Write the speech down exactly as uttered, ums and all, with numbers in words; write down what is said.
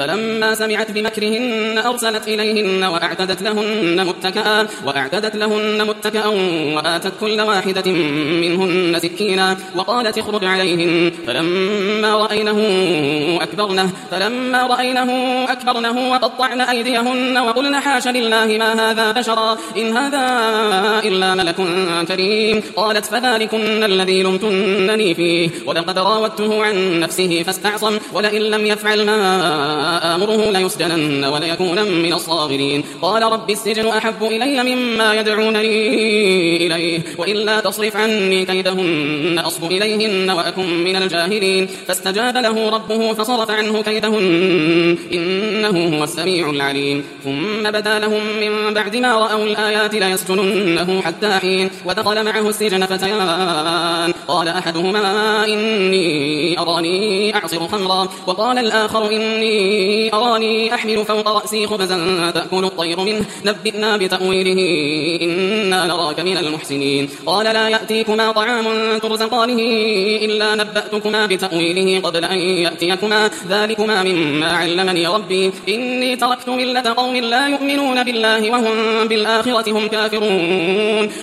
فلما سمعت بمكرهن أرسلت إليهن وأعتدت لهن متكئا وأعتدت لهن متكئا وآتت كل واحدة منهن سكينا وقالت اخرج عليهن فلما رأينه أكبرنه فلما رأينه أكبرنه وقطعن أيديهن وقلن حاش لله ما هذا بشرا إن هذا إلا ملك كريم. قالت فذلكن الذي لمتنني فيه ولقد راودته عن نفسه فاستعصم ولئن لم يفعل ما آمره ليسجنن وليكون من الصاغرين. قال رب السجن أحب إلي مما يدعونني إليه وإلا تصرف عني كيدهن أصب إليهن وأكن من الجاهلين. فاستجاب له ربه فصرف عنه كيدهن إنه هو السميع العليم. ثم بدا لهم من بعد ما رأوا الآيات ليسجننه حتى حين. ودخل معه السجن فتيان قال أحدهما إني أراني أعصر خمرا وقال الآخر إني أراني أحمل فوق رأسي خبزا تأكل الطير منه نبئنا بتأويله إنا نراك من المحسنين. قال لا يأتيكما طعام ترزقانه إلا نبأتكما بتأويله قبل أن يأتيكما ذلكما مما علمني ربي إني تركت ملة قوم لا يؤمنون بالله وهم بالآخرة هم كافرون.